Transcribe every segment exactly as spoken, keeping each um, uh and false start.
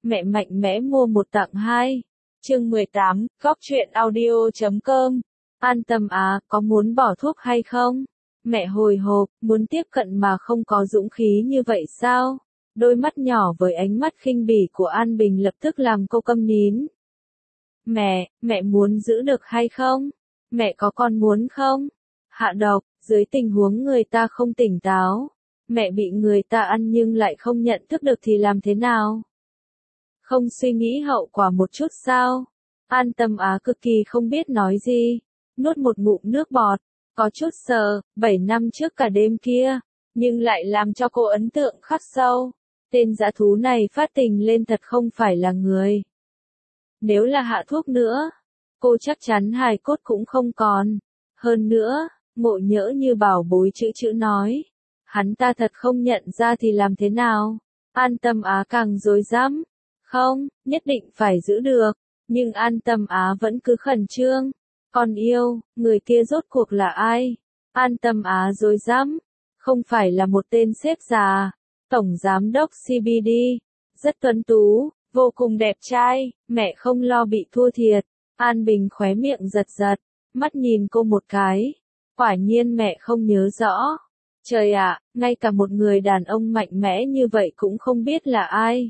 mẹ mạnh mẽ mua một tặng hai. Chương mười tám, Góc truyện audio chấm com. An Tâm Á, có muốn bỏ thuốc hay không? Mẹ hồi hộp, muốn tiếp cận mà không có dũng khí như vậy sao? Đôi mắt nhỏ với ánh mắt khinh bỉ của An Bình lập tức làm cô câm nín. Mẹ, mẹ muốn giữ được hay không? Mẹ có con muốn không? Hạ độc, dưới tình huống người ta không tỉnh táo. Mẹ bị người ta ăn nhưng lại không nhận thức được thì làm thế nào? Không suy nghĩ hậu quả một chút sao? An Tâm Á cực kỳ không biết nói gì. Nuốt một ngụm nước bọt. Có chút sợ, bảy năm trước cả đêm kia. Nhưng lại làm cho cô ấn tượng khắc sâu. Tên dã thú này phát tình lên thật không phải là người. Nếu là hạ thuốc nữa, cô chắc chắn hài cốt cũng không còn. Hơn nữa, Mộ Nhỡ như bảo bối chữ chữ nói. Hắn ta thật không nhận ra thì làm thế nào? An Tâm Á càng rối rắm. Không, nhất định phải giữ được. Nhưng An Tâm Á vẫn cứ khẩn trương. Con yêu, người kia rốt cuộc là ai? An Tâm Á rối rắm. Không phải là một tên sếp già. Tổng giám đốc xê bê đê. Rất tuấn tú, vô cùng đẹp trai. Mẹ không lo bị thua thiệt. An Bình khóe miệng giật giật. Mắt nhìn cô một cái. Quả nhiên mẹ không nhớ rõ. Trời ạ, ngay cả một người đàn ông mạnh mẽ như vậy cũng không biết là ai.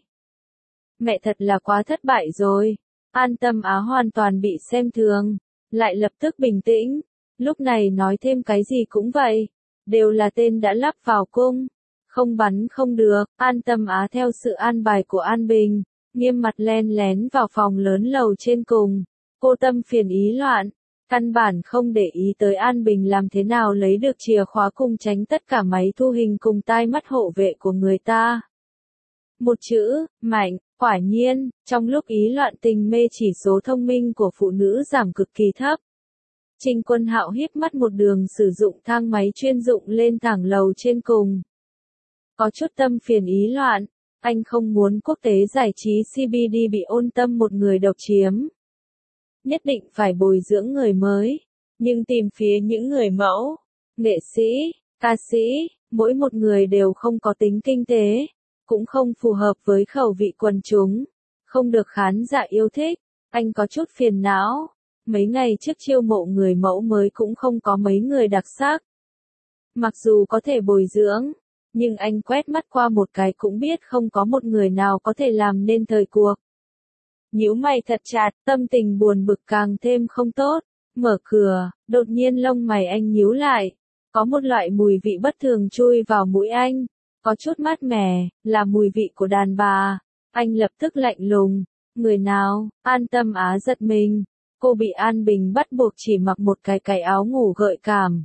Mẹ thật là quá thất bại rồi. An Tâm Á hoàn toàn bị xem thường. Lại lập tức bình tĩnh. Lúc này nói thêm cái gì cũng vậy. Đều là tên đã lắp vào cung. Không bắn không được. An Tâm Á theo sự an bài của An Bình. Nghiêm mặt len lén vào phòng lớn lầu trên cùng. Cô tâm phiền ý loạn. Căn bản không để ý tới An Bình làm thế nào lấy được chìa khóa cùng tránh tất cả máy thu hình cùng tai mắt hộ vệ của người ta. Một chữ, mạnh, quả nhiên, trong lúc ý loạn tình mê chỉ số thông minh của phụ nữ giảm cực kỳ thấp. Trình Quân Hạo híp mắt một đường sử dụng thang máy chuyên dụng lên thẳng lầu trên cùng. Có chút tâm phiền ý loạn, anh không muốn quốc tế giải trí xê bê đê bị ôn tâm một người độc chiếm. Nhất định phải bồi dưỡng người mới, nhưng tìm phía những người mẫu, nghệ sĩ, ca sĩ, mỗi một người đều không có tính kinh tế, cũng không phù hợp với khẩu vị quần chúng, không được khán giả yêu thích. Anh có chút phiền não, mấy ngày trước chiêu mộ người mẫu mới cũng không có mấy người đặc sắc. Mặc dù có thể bồi dưỡng, nhưng anh quét mắt qua một cái cũng biết không có một người nào có thể làm nên thời cuộc. Nhíu mày thật chặt, tâm tình buồn bực càng thêm không tốt. Mở cửa, đột nhiên lông mày anh nhíu lại. Có một loại mùi vị bất thường chui vào mũi anh. Có chút mát mẻ, là mùi vị của đàn bà. Anh lập tức lạnh lùng. Người nào? An Tâm Á giật mình. Cô bị An Bình bắt buộc chỉ mặc một cái cái áo ngủ gợi cảm.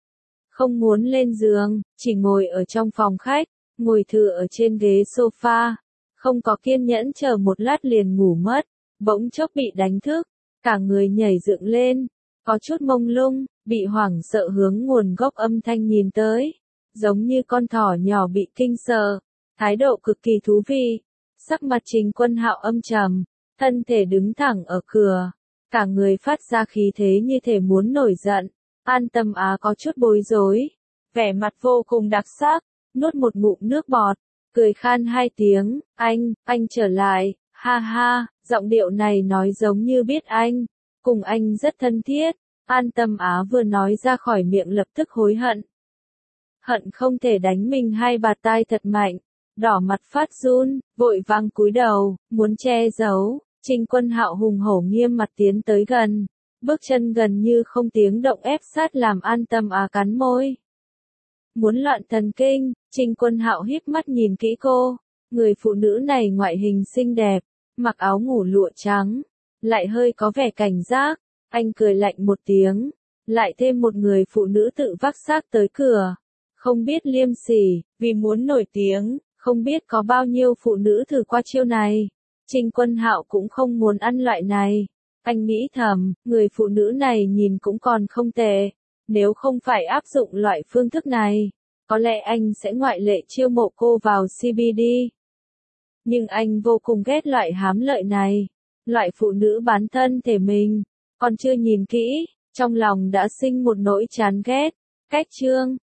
Không muốn lên giường, chỉ ngồi ở trong phòng khách, ngồi thử ở trên ghế sofa. Không có kiên nhẫn chờ một lát liền ngủ mất, bỗng chốc bị đánh thức, cả người nhảy dựng lên, có chút mông lung, bị hoảng sợ hướng nguồn gốc âm thanh nhìn tới, giống như con thỏ nhỏ bị kinh sợ, thái độ cực kỳ thú vị. Sắc mặt Trình Quân Hạo âm trầm, thân thể đứng thẳng ở cửa, cả người phát ra khí thế như thể muốn nổi giận. An Tâm Á có chút bối rối, vẻ mặt vô cùng đặc sắc, nuốt một ngụm nước bọt. Cười khan hai tiếng, anh, anh trở lại, ha ha, giọng điệu này nói giống như biết anh, cùng anh rất thân thiết. An Tâm Á vừa nói ra khỏi miệng lập tức hối hận. Hận không thể đánh mình hai bạt tai thật mạnh, đỏ mặt phát run, vội vàng cúi đầu, muốn che giấu. Trình Quân Hạo hùng hổ nghiêm mặt tiến tới gần, bước chân gần như không tiếng động ép sát làm An Tâm Á cắn môi. Muốn loạn thần kinh, Trình Quân Hạo híp mắt nhìn kỹ cô, người phụ nữ này ngoại hình xinh đẹp, mặc áo ngủ lụa trắng, lại hơi có vẻ cảnh giác, anh cười lạnh một tiếng, lại thêm một người phụ nữ tự vác xác tới cửa, không biết liêm sỉ, vì muốn nổi tiếng, không biết có bao nhiêu phụ nữ thử qua chiêu này. Trình Quân Hạo cũng không muốn ăn loại này, anh nghĩ thầm, người phụ nữ này nhìn cũng còn không tệ. Nếu không phải áp dụng loại phương thức này, có lẽ anh sẽ ngoại lệ chiêu mộ cô vào xê bê đê. Nhưng anh vô cùng ghét loại hám lợi này, loại phụ nữ bán thân thể mình, còn chưa nhìn kỹ, trong lòng đã sinh một nỗi chán ghét. Cách chương